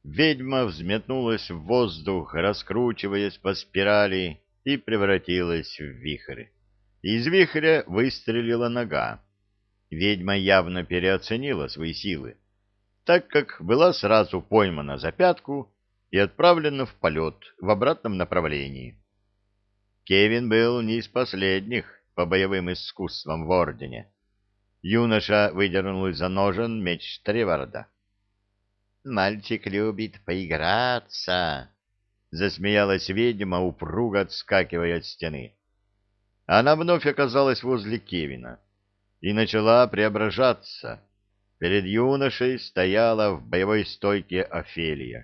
Ведьма взметнулась в воздух, раскручиваясь по спирали, и превратилась в вихрь. Из вихря выстрелила нога. Ведьма явно переоценила свои силы, так как была сразу поймана за пятку и отправлена в полет в обратном направлении. Кевин был не из последних по боевым искусствам в Ордене. Юноша выдернул из-за ножен меч Треварда. «Мальчик любит поиграться», — засмеялась ведьма, упруго отскакивая от стены. Она вновь оказалась возле Кевина и начала преображаться. Перед юношей стояла в боевой стойке Офелия.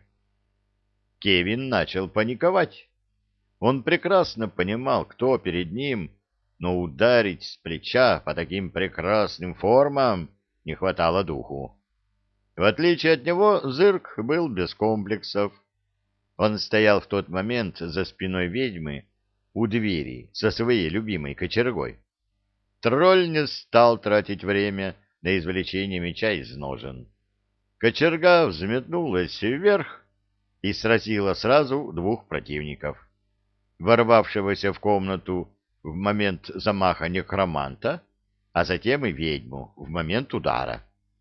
Кевин начал паниковать. Он прекрасно понимал, кто перед ним, но ударить с плеча по таким прекрасным формам не хватало духу. В отличие от него, Зырк был без комплексов. Он стоял в тот момент за спиной ведьмы у двери со своей любимой кочергой. Тролль не стал тратить время на извлечение меча из ножен. Кочерга взметнулась вверх и сразила сразу двух противников. Ворвавшегося в комнату в момент замаха некроманта, а затем и ведьму в момент удара.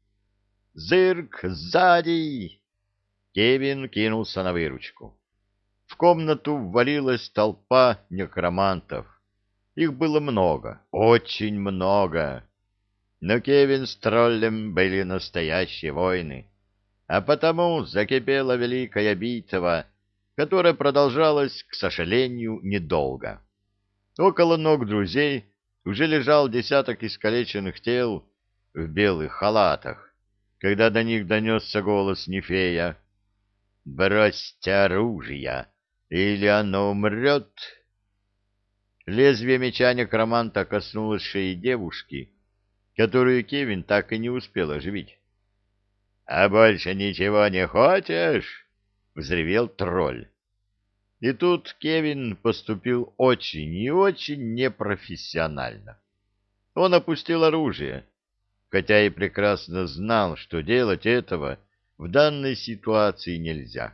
«Зырк, сзади!» Кевин кинулся на выручку. В комнату ввалилась толпа некромантов. Их было много, очень много. Но Кевин с троллем были настоящие воины, а потому закипела великая битва, которая продолжалась, к сожалению, недолго. Около ног друзей уже лежал десяток искалеченных тел в белых халатах, когда до них донесся голос Нефея: «Бросьте оружие, или оно умрет!» Лезвие меча некроманта коснулось шеи девушки, которую Кевин так и не успел оживить. «А больше ничего не хочешь?» — взревел тролль. И тут Кевин поступил очень и очень непрофессионально. Он опустил оружие, хотя и прекрасно знал, что делать этого в данной ситуации нельзя.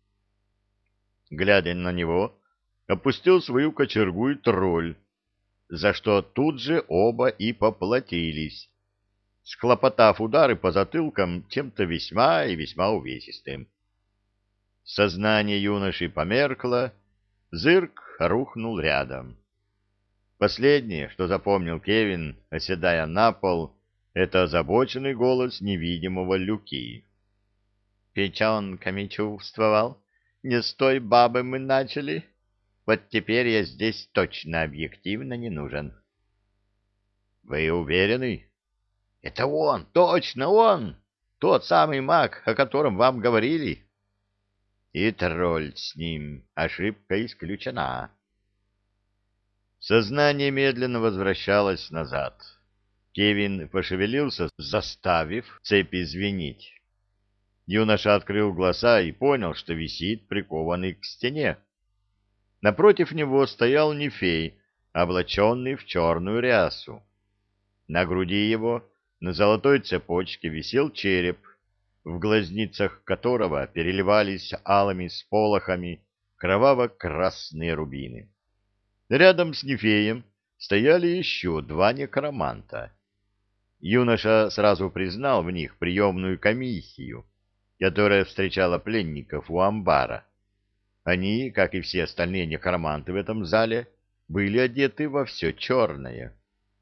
Глядя на него, опустил свою кочергу и тролль, за что тут же оба и поплатились, схлопотав удары по затылкам чем-то весьма и весьма увесистым. Сознание юноши померкло, Зырк рухнул рядом. Последнее, что запомнил Кевин, оседая на пол, это озабоченный голос невидимого Люки. «Печенками чувствовал? Не с той бабы мы начали? Вот теперь я здесь точно объективно не нужен». «Вы уверены?» «Это он, точно он! Тот самый маг, о котором вам говорили». «И тролль с ним. Ошибка исключена». Сознание медленно возвращалось назад. Кевин пошевелился, заставив цепи звенеть. Юноша открыл глаза и понял, что висит прикованный к стене. Напротив него стоял Нефей, облаченный в черную рясу. На груди его на золотой цепочке висел череп, в глазницах которого переливались алыми сполохами кроваво-красные рубины. Рядом с Нефеем стояли еще два некроманта. Юноша сразу признал в них приемную комиссию, которая встречала пленников у амбара. Они, как и все остальные некроманты в этом зале, были одеты во все черное.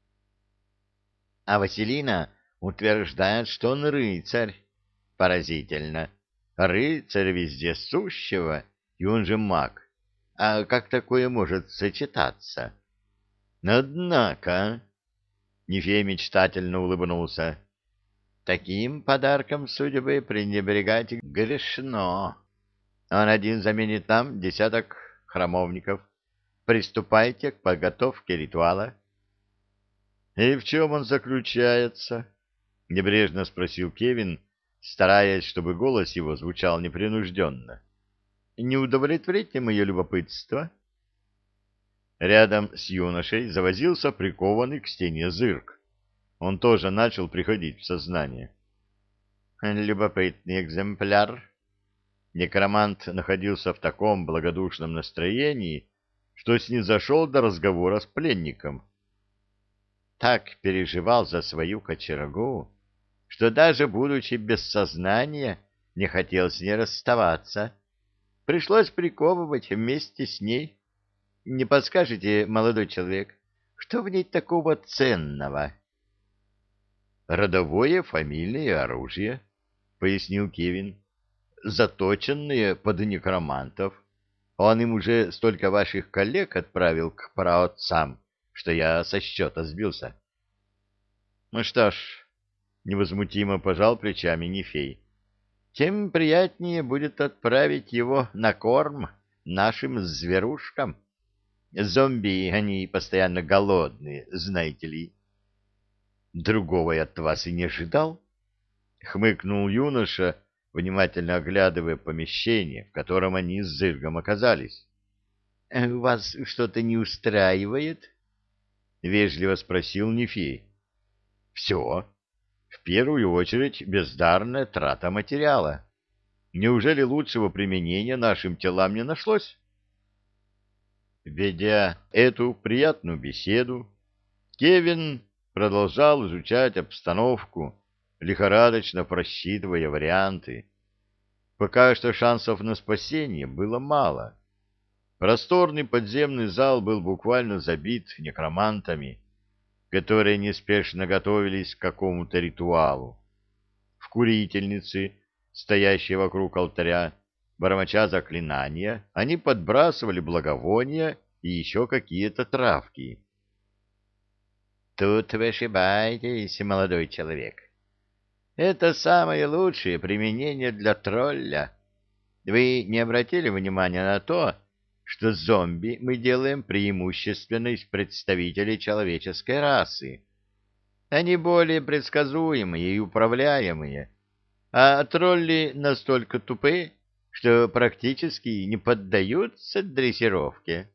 А Василина утверждает, что он рыцарь. Поразительно. Рыцарь вездесущего, и он же маг. А как такое может сочетаться? Однако... Нефей мечтательно улыбнулся. Таким подарком судьбы пренебрегать грешно. Он один заменит нам десяток храмовников. Приступайте к подготовке ритуала. — И в чем он заключается? — небрежно спросил Кевин, стараясь, чтобы голос его звучал непринужденно. — Не удовлетворите мое любопытство? Рядом с юношей завозился прикованный к стене Зырк. Он тоже начал приходить в сознание. — Любопытный экземпляр. Некромант находился в таком благодушном настроении, что снизошел до разговора с пленником. Так переживал за свою кочергу, что даже будучи без сознания, не хотел с ней расставаться. Пришлось приковывать вместе с ней. Не подскажете, молодой человек, что в ней такого ценного? — Родовое фамильное оружие, — пояснил Кевин, — заточенные под некромантов. Он им уже столько ваших коллег отправил к праотцам, что я со счета сбился. — Ну что ж, — невозмутимо пожал плечами Нефей, — тем приятнее будет отправить его на корм нашим зверушкам. Зомби, они постоянно голодные, знаете ли. — Другого я от вас и не ожидал, — хмыкнул юноша, внимательно оглядывая помещение, в котором они с Зыргом оказались. — Вас что-то не устраивает? — вежливо спросил Нефей. — Все. В первую очередь бездарная трата материала. Неужели лучшего применения нашим телам не нашлось? Ведя эту приятную беседу, Кевин продолжал изучать обстановку, лихорадочно просчитывая варианты. Пока что шансов на спасение было мало. Просторный подземный зал был буквально забит некромантами, которые неспешно готовились к какому-то ритуалу. В курительнице, стоящей вокруг алтаря, бормоча заклинания, они подбрасывали благовония и еще какие-то травки. Тут вы ошибаетесь, молодой человек. Это самое лучшее применение для тролля. Вы не обратили внимания на то, что зомби мы делаем преимущественно из представителей человеческой расы? Они более предсказуемые и управляемые, а тролли настолько тупы, что практически не поддаются дрессировке.